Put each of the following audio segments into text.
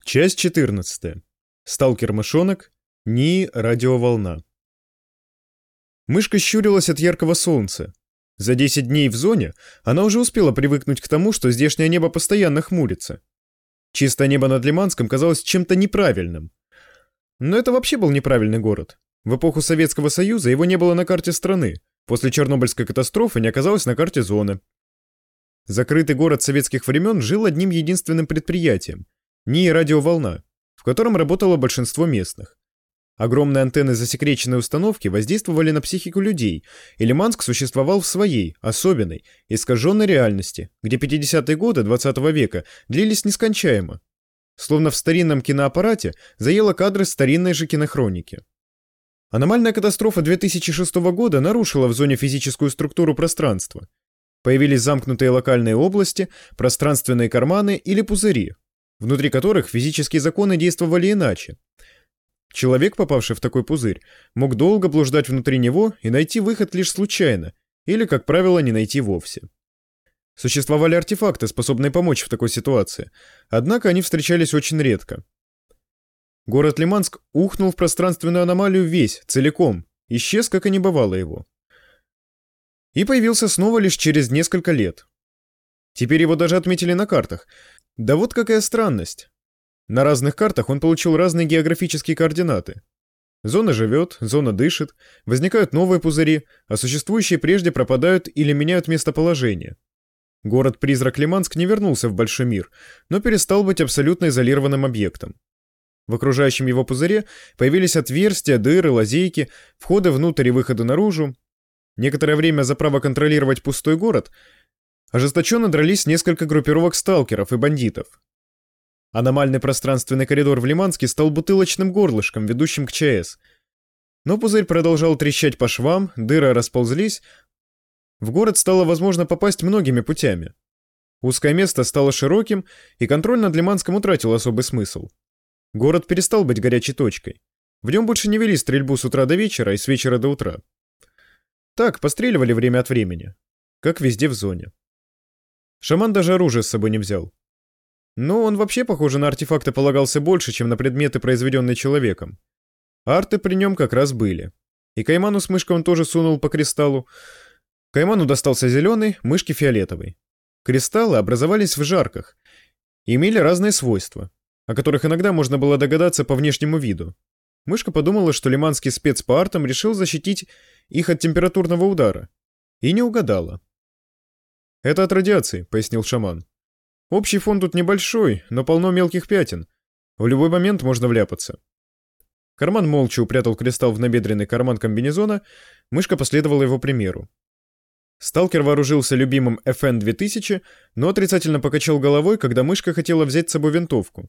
Часть 14. Сталкер-мышонок. НИИ радиоволна. Мышка щурилась от яркого солнца. За 10 дней в зоне она уже успела привыкнуть к тому, что здешнее небо постоянно хмурится. Чистое небо над Лиманском казалось чем-то неправильным. Но это вообще был неправильный город. В эпоху Советского Союза его не было на карте страны. После Чернобыльской катастрофы не оказалось на карте зоны. Закрытый город советских времен жил одним единственным предприятием – НИИ радиоволна, в котором работало большинство местных. Огромные антенны засекреченной установки воздействовали на психику людей, и Лиманск существовал в своей, особенной, искаженной реальности, где 50-е годы 20 века длились нескончаемо. Словно в старинном киноаппарате заело кадры старинной же кинохроники. Аномальная катастрофа 2006 года нарушила в зоне физическую структуру пространства. Появились замкнутые локальные области, пространственные карманы или пузыри, внутри которых физические законы действовали иначе. Человек, попавший в такой пузырь, мог долго блуждать внутри него и найти выход лишь случайно, или, как правило, не найти вовсе. Существовали артефакты, способные помочь в такой ситуации, однако они встречались очень редко. Город Лиманск ухнул в пространственную аномалию весь, целиком, исчез, как и не бывало его. И появился снова лишь через несколько лет. Теперь его даже отметили на картах. Да вот какая странность. На разных картах он получил разные географические координаты. Зона живет, зона дышит, возникают новые пузыри, а существующие прежде пропадают или меняют местоположение. Город-призрак Лиманск не вернулся в большой мир, но перестал быть абсолютно изолированным объектом. В окружающем его пузыре появились отверстия, дыры, лазейки, входы внутрь и выходы наружу. Некоторое время за право контролировать пустой город ожесточенно дрались несколько группировок сталкеров и бандитов. Аномальный пространственный коридор в Лиманске стал бутылочным горлышком, ведущим к ЧАЭС. Но пузырь продолжал трещать по швам, дыры расползлись. В город стало возможно попасть многими путями. Узкое место стало широким, и контроль над Лиманском утратил особый смысл. Город перестал быть горячей точкой. В нем больше не вели стрельбу с утра до вечера и с вечера до утра. Так, постреливали время от времени, как везде в зоне. Шаман даже оружие с собой не взял. Но он вообще, похоже, на артефакты полагался больше, чем на предметы, произведенные человеком. Арты при нем как раз были. И Кайману с мышкой он тоже сунул по кристаллу. Кайману достался зеленый, мышке фиолетовый. Кристаллы образовались в жарках и имели разные свойства, о которых иногда можно было догадаться по внешнему виду. Мышка подумала, что лиманский спец по артам решил защитить их от температурного удара. И не угадала. «Это от радиации», — пояснил шаман. «Общий фон тут небольшой, но полно мелких пятен. В любой момент можно вляпаться». Карман молча упрятал кристалл в набедренный карман комбинезона, мышка последовала его примеру. Сталкер вооружился любимым FN-2000, но отрицательно покачал головой, когда мышка хотела взять с собой винтовку.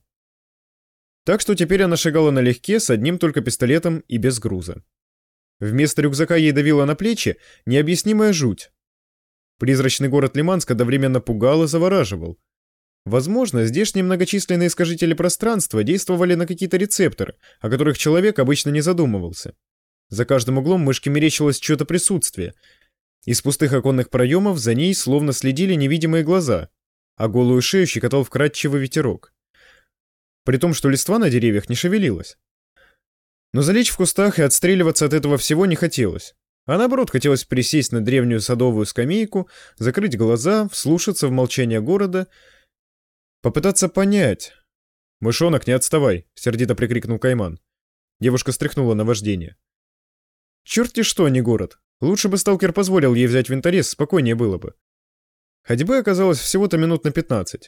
Так что теперь она шагала налегке с одним только пистолетом и без груза. Вместо рюкзака ей давила на плечи необъяснимая жуть. Призрачный город Лиманск одновременно пугал и завораживал. Возможно, здешние многочисленные искажители пространства действовали на какие-то рецепторы, о которых человек обычно не задумывался. За каждым углом мышке мерещилось чье-то присутствие. Из пустых оконных проемов за ней словно следили невидимые глаза, а голую шею щекотал вкрадчивый ветерок. При том, что листва на деревьях не шевелилась. Но залечь в кустах и отстреливаться от этого всего не хотелось. А наоборот, хотелось присесть на древнюю садовую скамейку, закрыть глаза, вслушаться в молчание города, попытаться понять. «Мышонок, не отставай!» — сердито прикрикнул Кайман. Девушка стряхнула наваждение. «Черт-те что, не город! Лучше бы сталкер позволил ей взять винторез, спокойнее было бы». Ходьбы оказалось всего-то минут на 15.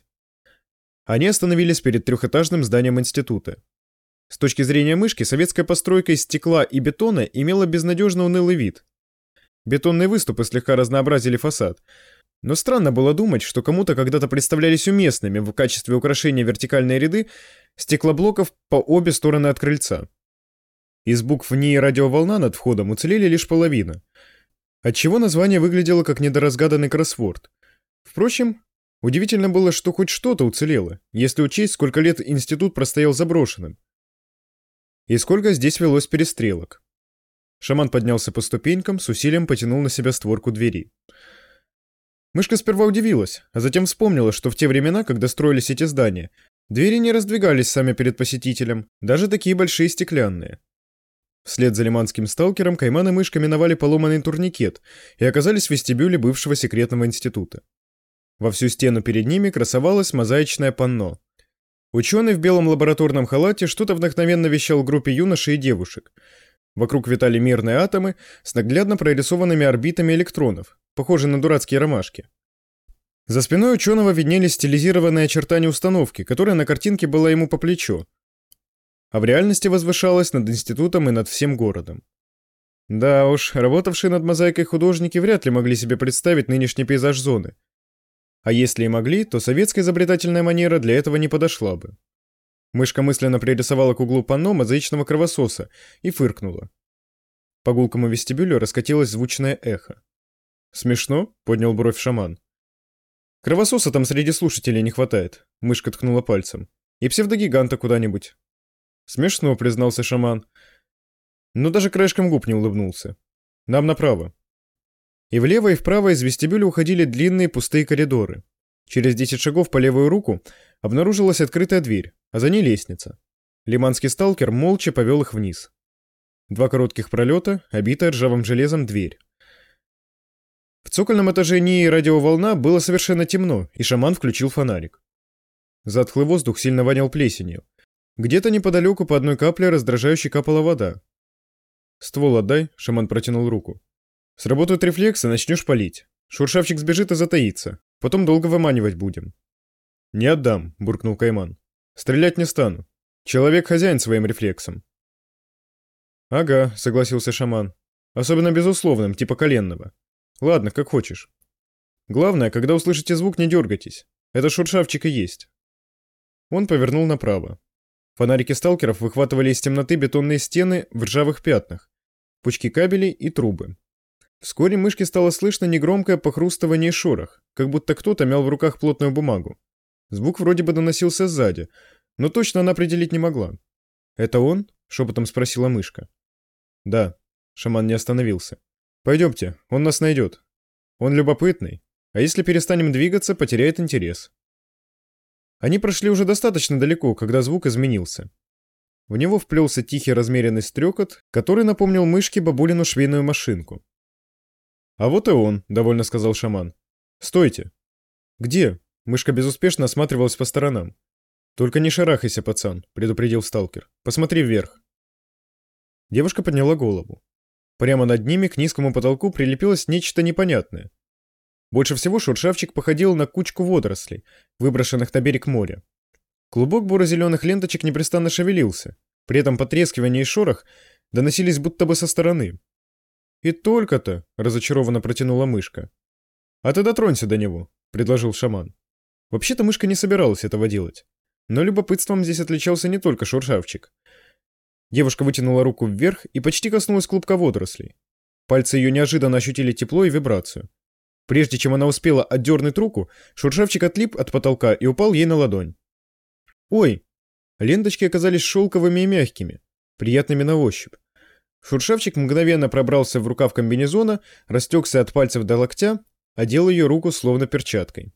Они остановились перед трехэтажным зданием института. С точки зрения мышки, советская постройка из стекла и бетона имела безнадежно унылый вид. Бетонные выступы слегка разнообразили фасад. Но странно было думать, что кому-то когда-то представлялись уместными в качестве украшения вертикальные ряды стеклоблоков по обе стороны от крыльца. Из букв НИИ радиоволна над входом уцелели лишь половина, отчего название выглядело как недоразгаданный кроссворд. Впрочем, удивительно было, что хоть что-то уцелело, если учесть, сколько лет институт простоял заброшенным. И сколько здесь велось перестрелок. Шаман поднялся по ступенькам, с усилием потянул на себя створку двери. Мышка сперва удивилась, а затем вспомнила, что в те времена, когда строились эти здания, Двери не раздвигались сами перед посетителем, даже такие большие стеклянные. Вслед за лиманским сталкером Кайман и Мышка миновали поломанный турникет и оказались в вестибюле бывшего секретного института. Во всю стену перед ними красовалось мозаичное панно. Ученый в белом лабораторном халате что-то вдохновенно вещал группе юношей и девушек. Вокруг витали мирные атомы с наглядно прорисованными орбитами электронов, похожие на дурацкие ромашки. За спиной ученого виднелись стилизированные очертания установки, которая на картинке была ему по плечу, а в реальности возвышалась над институтом и над всем городом. Да уж, работавшие над мозаикой художники вряд ли могли себе представить нынешний пейзаж зоны. А если и могли, то советская изобретательная манера для этого не подошла бы. Мышка мысленно пририсовала к углу панно мозаичного кровососа и фыркнула. По гулкому вестибюлю раскатилось звучное эхо. «Смешно?» — поднял бровь шаман. «Кровососа там среди слушателей не хватает», — Мышка ткнула пальцем. «И псевдогиганта куда-нибудь». «Смешно», — признался шаман. Но даже краешком губ не улыбнулся. «Нам направо». И влево, и вправо из вестибюля уходили длинные пустые коридоры. Через 10 шагов по левую руку обнаружилась открытая дверь, а за ней лестница. Лиманский сталкер молча повел их вниз. 2 коротких пролета, обитая ржавым железом дверь. В цокольном этаже НИИ радиоволна было совершенно темно, и шаман включил фонарик. Затхлый воздух сильно вонял плесенью. Где-то неподалеку по одной капле раздражающе капала вода. «Ствол отдай», — шаман протянул руку. «Сработают рефлексы, начнешь палить. Шуршавчик сбежит и затаится. Потом долго выманивать будем». «Не отдам», — буркнул Кайман. «Стрелять не стану. Человек хозяин своим рефлексом». «Ага», — согласился шаман. «Особенно безусловным, типа коленного. Ладно, как хочешь. Главное, когда услышите звук, не дергайтесь. Это шуршавчик и есть». Он повернул направо. Фонарики сталкеров выхватывали из темноты бетонные стены в ржавых пятнах, пучки кабелей и трубы. Вскоре Мышке стало слышно негромкое похрустывание и шорох, как будто кто-то мял в руках плотную бумагу. Звук вроде бы доносился сзади, но точно она определить не могла. «Это он?» — шепотом спросила Мышка. «Да». Шаман не остановился. «Пойдемте, он нас найдет. Он любопытный, а если перестанем двигаться, потеряет интерес». Они прошли уже достаточно далеко, когда звук изменился. В него вплелся тихий размеренный стрекот, который напомнил Мышке бабулину швейную машинку. «А вот и он», — довольно сказал шаман. «Стойте». «Где?» — Мышка безуспешно осматривалась по сторонам. «Только не шарахайся, пацан», — предупредил сталкер. «Посмотри вверх». Девушка подняла голову. Прямо над ними к низкому потолку прилепилось нечто непонятное. Больше всего шуршавчик походил на кучку водорослей, выброшенных на берег моря. Клубок буро-зеленых ленточек непрестанно шевелился, при этом потрескивание и шорох доносились будто бы со стороны. «И только-то», — разочарованно протянула Мышка. «А ты дотронься до него», — предложил шаман. Вообще-то Мышка не собиралась этого делать. Но любопытством здесь отличался не только шуршавчик. Девушка вытянула руку вверх и почти коснулась клубка водорослей. Пальцы ее неожиданно ощутили тепло и вибрацию. Прежде чем она успела отдернуть руку, шуршавчик отлип от потолка и упал ей на ладонь. «Ой!» Ленточки оказались шелковыми и мягкими, приятными на ощупь. Шуршавчик мгновенно пробрался в рукав комбинезона, растекся от пальцев до локтя, одел ее руку словно перчаткой.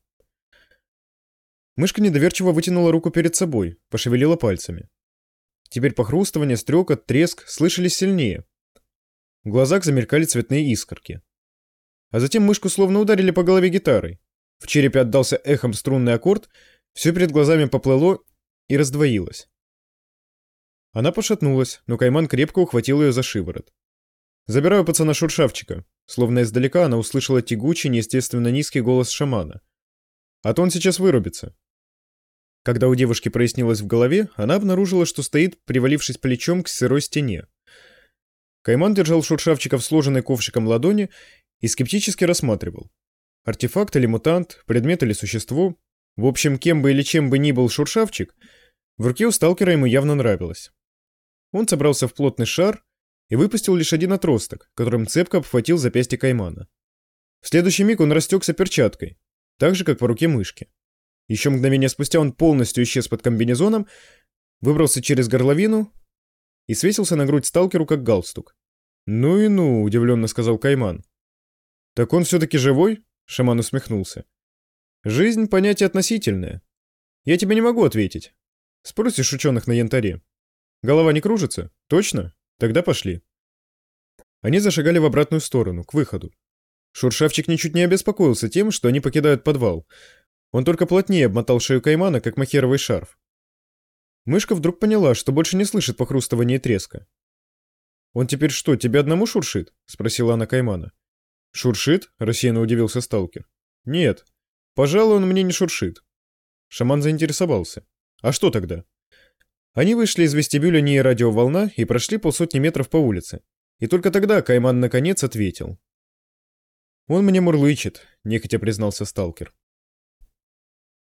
Мышка недоверчиво вытянула руку перед собой, пошевелила пальцами. Теперь похрустывание, стрекот, треск слышались сильнее. В глазах замелькали цветные искорки. А затем Мышку словно ударили по голове гитарой. В черепе отдался эхом струнный аккорд, все перед глазами поплыло и раздвоилось. Она пошатнулась, но Кайман крепко ухватил ее за шиворот. «Забираю пацана шуршавчика», словно издалека она услышала тягучий, неестественно низкий голос шамана. «А то он сейчас вырубится». Когда у девушки прояснилось в голове, она обнаружила, что стоит, привалившись плечом к сырой стене. Кайман держал шуршавчика в сложенной ковшиком ладони и скептически рассматривал. Артефакт или мутант, предмет или существо, в общем, кем бы или чем бы ни был шуршавчик, в руке у сталкера ему явно нравилось. Он собрался в плотный шар и выпустил лишь один отросток, которым цепко обхватил запястье Каймана. В следующий миг он растекся перчаткой, так же, как по руке Мышки. Еще мгновение спустя он полностью исчез под комбинезоном, выбрался через горловину и свесился на грудь сталкеру, как галстук. «Ну и ну», — удивленно сказал Кайман. «Так он все-таки живой?» — шаман усмехнулся. «Жизнь — понятие относительное. Я тебе не могу ответить, Спросишь ученых на янтаре. Голова не кружится? Точно? Тогда пошли. Они зашагали в обратную сторону, к выходу. Шуршавчик ничуть не обеспокоился тем, что они покидают подвал. Он только плотнее обмотал шею Каймана, как махеровый шарф. Мышка вдруг поняла, что больше не слышит похрустывания и треска. «Он теперь что, тебе одному шуршит?» — спросила она Каймана. «Шуршит?» — рассеянно удивился сталкер. «Нет, пожалуй, он мне не шуршит». Шаман заинтересовался. «А что тогда?» Они вышли из вестибюля НИИ радиоволна и прошли полсотни метров по улице. И только тогда Кайман наконец ответил. «Он мне мурлычет», — нехотя признался сталкер.